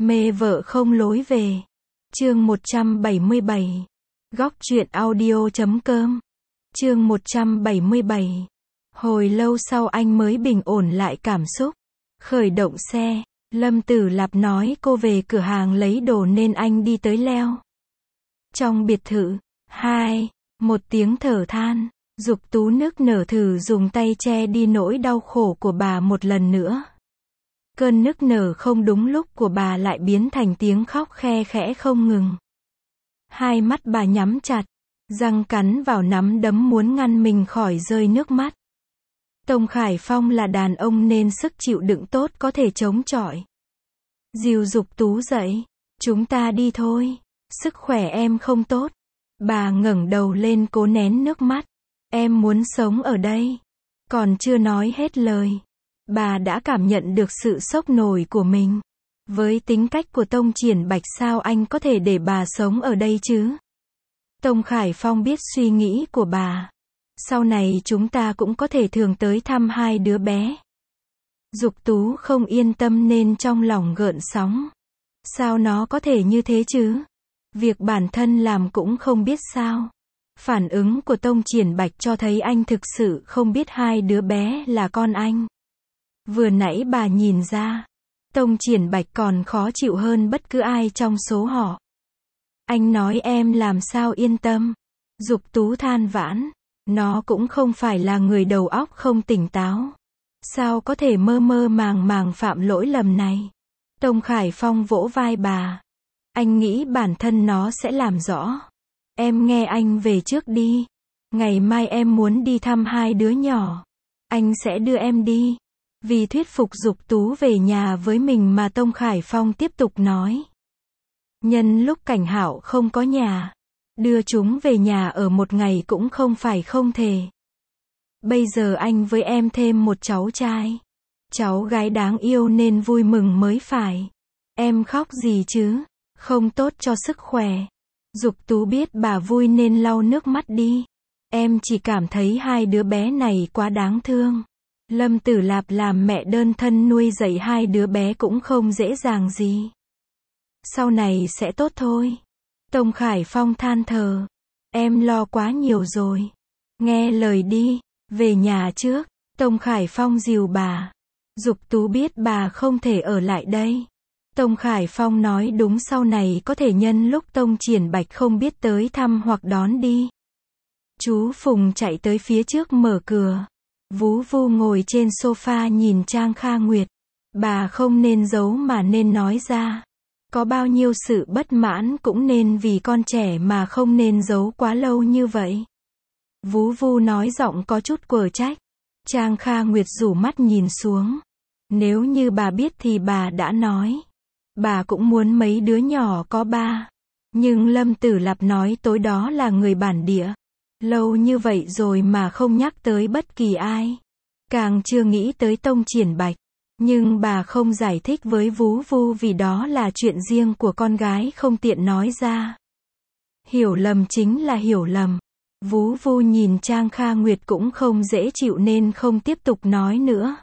Mê vợ không lối về. Chương 177. Góc truyện audio.com. Chương 177. Hồi lâu sau anh mới bình ổn lại cảm xúc. Khởi động xe, Lâm Tử Lạp nói cô về cửa hàng lấy đồ nên anh đi tới leo. Trong biệt thự, một tiếng thở than, Dục Tú nức nở thử dùng tay che đi nỗi đau khổ của bà một lần nữa. Cơn nức nở không đúng lúc của bà lại biến thành tiếng khóc khe khẽ không ngừng. Hai mắt bà nhắm chặt, răng cắn vào nắm đấm muốn ngăn mình khỏi rơi nước mắt. Tông Khải Phong là đàn ông nên sức chịu đựng tốt có thể chống chọi. Dìu Dục Tú dậy, chúng ta đi thôi, sức khỏe em không tốt. Bà ngẩng đầu lên cố nén nước mắt. Em muốn sống ở đây. Còn chưa nói hết lời, bà đã cảm nhận được sự sốc nổi của mình. Với tính cách của Tông Triển Bạch sao anh có thể để bà sống ở đây chứ? Tông Khải Phong biết suy nghĩ của bà. Sau này chúng ta cũng có thể thường tới thăm hai đứa bé. Dục Tú không yên tâm nên trong lòng gợn sóng. Sao nó có thể như thế chứ? Việc bản thân làm cũng không biết sao. Phản ứng của Tông Triển Bạch cho thấy anh thực sự không biết hai đứa bé là con anh. Vừa nãy bà nhìn ra, Tông Triển Bạch còn khó chịu hơn bất cứ ai trong số họ. Anh nói em làm sao yên tâm. Dục Tú than vãn, nó cũng không phải là người đầu óc không tỉnh táo. Sao có thể mơ mơ màng màng phạm lỗi lầm này? Tông Khải Phong vỗ vai bà. Anh nghĩ bản thân nó sẽ làm rõ. Em nghe anh về trước đi. Ngày mai em muốn đi thăm hai đứa nhỏ. Anh sẽ đưa em đi. Vì thuyết phục Dục Tú về nhà với mình mà Tông Khải Phong tiếp tục nói. Nhân lúc Cảnh Hạo không có nhà, đưa chúng về nhà ở một ngày cũng không phải không thể. Bây giờ anh với em thêm một cháu trai. Cháu gái đáng yêu nên vui mừng mới phải. Em khóc gì chứ? Không tốt cho sức khỏe. Dục Tú biết bà vui nên lau nước mắt đi. Em chỉ cảm thấy hai đứa bé này quá đáng thương. Lâm Tử Lạp làm mẹ đơn thân nuôi dạy hai đứa bé cũng không dễ dàng gì. Sau này sẽ tốt thôi. Tông Khải Phong than thở. Em lo quá nhiều rồi. Nghe lời đi, về nhà trước. Tông Khải Phong dìu bà. Dục Tú biết bà không thể ở lại đây. Tông Khải Phong nói đúng, sau này có thể nhân lúc Tông Triển Bạch không biết tới thăm hoặc đón đi. Chú Phùng chạy tới phía trước mở cửa. Vú Vu ngồi trên sofa nhìn Trang Kha Nguyệt. Bà không nên giấu mà nên nói ra. Có bao nhiêu sự bất mãn cũng nên vì con trẻ mà không nên giấu quá lâu như vậy. Vú Vu nói giọng có chút quở trách. Trang Kha Nguyệt rủ mắt nhìn xuống. Nếu như bà biết thì bà đã nói. Bà cũng muốn mấy đứa nhỏ có ba. Nhưng Lâm Tử Lạp nói tối đó là người bản địa. Lâu như vậy rồi mà không nhắc tới bất kỳ ai. Càng chưa nghĩ tới Tông Triển Bạch. Nhưng bà không giải thích với Vú Vu vì đó là chuyện riêng của con gái không tiện nói ra. Hiểu lầm chính là hiểu lầm. Vú Vu nhìn Trang Kha Nguyệt cũng không dễ chịu nên không tiếp tục nói nữa.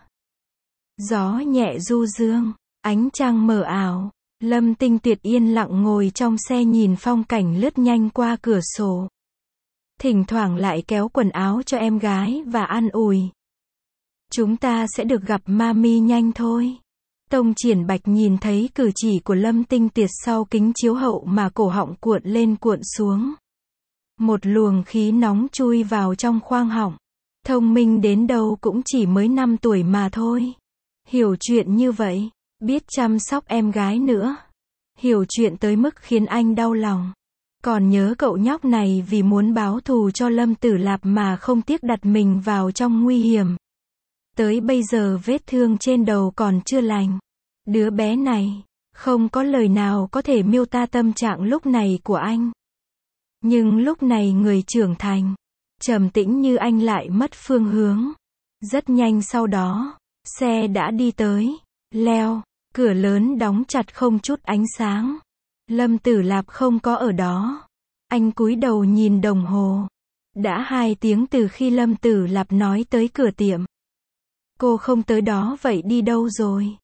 Gió nhẹ du dương, ánh trăng mờ ảo. Lâm Tinh Tuyệt yên lặng ngồi trong xe nhìn phong cảnh lướt nhanh qua cửa sổ. Thỉnh thoảng lại kéo quần áo cho em gái và an ủi. Chúng ta sẽ được gặp mami nhanh thôi. Tông Triển Bạch nhìn thấy cử chỉ của Lâm Tinh Tuyệt sau kính chiếu hậu mà cổ họng cuộn lên cuộn xuống. Một luồng khí nóng chui vào trong khoang họng. Thông minh đến đâu cũng chỉ mới 5 tuổi mà thôi. Hiểu chuyện như vậy, biết chăm sóc em gái nữa. Hiểu chuyện tới mức khiến anh đau lòng. Còn nhớ cậu nhóc này vì muốn báo thù cho Lâm Tử Lạp mà không tiếc đặt mình vào trong nguy hiểm. Tới bây giờ vết thương trên đầu còn chưa lành. Đứa bé này, không có lời nào có thể miêu tả tâm trạng lúc này của anh. Nhưng lúc này người trưởng thành, trầm tĩnh như anh lại mất phương hướng. Rất nhanh sau đó, xe đã đi tới, leo, cửa lớn đóng chặt không chút ánh sáng. Lâm Tử Lạp không có ở đó. Anh cúi đầu nhìn đồng hồ. Đã 2 tiếng từ khi Lâm Tử Lạp nói tới cửa tiệm. Cô không tới đó vậy đi đâu rồi?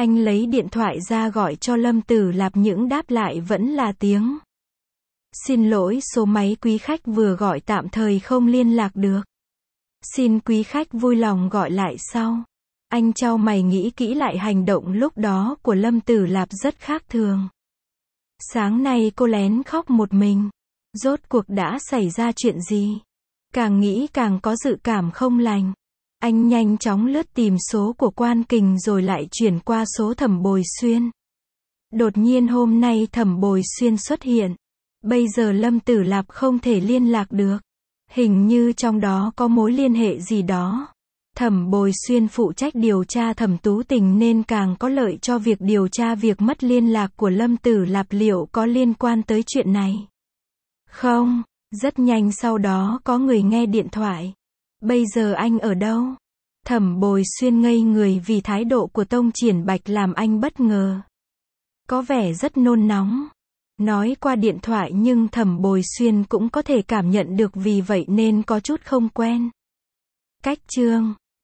Anh lấy điện thoại ra gọi cho Lâm Tử Lạp, những đáp lại vẫn là tiếng. Xin lỗi, số máy quý khách vừa gọi tạm thời không liên lạc được. Xin quý khách vui lòng gọi lại sau. Anh chau mày nghĩ kỹ lại hành động lúc đó của Lâm Tử Lạp rất khác thường. Sáng nay cô lén khóc một mình. Rốt cuộc đã xảy ra chuyện gì? Càng nghĩ càng có dự cảm không lành. Anh nhanh chóng lướt tìm số của Quan Kình rồi lại chuyển qua số Thẩm Bồi Xuyên. Đột nhiên hôm nay Thẩm Bồi Xuyên xuất hiện. Bây giờ Lâm Tử Lạp không thể liên lạc được. Hình như trong đó có mối liên hệ gì đó. Thẩm Bồi Xuyên phụ trách điều tra Thẩm Tú Tình nên càng có lợi cho việc điều tra việc mất liên lạc của Lâm Tử Lạp liệu có liên quan tới chuyện này. Không, rất nhanh sau đó có người nghe điện thoại. Bây giờ anh ở đâu? Thẩm Bồi Xuyên ngây người vì thái độ của Tông Triển Bạch làm anh bất ngờ. Có vẻ rất nôn nóng. Nói qua điện thoại nhưng Thẩm Bồi Xuyên cũng có thể cảm nhận được, vì vậy nên có chút không quen. Cách chương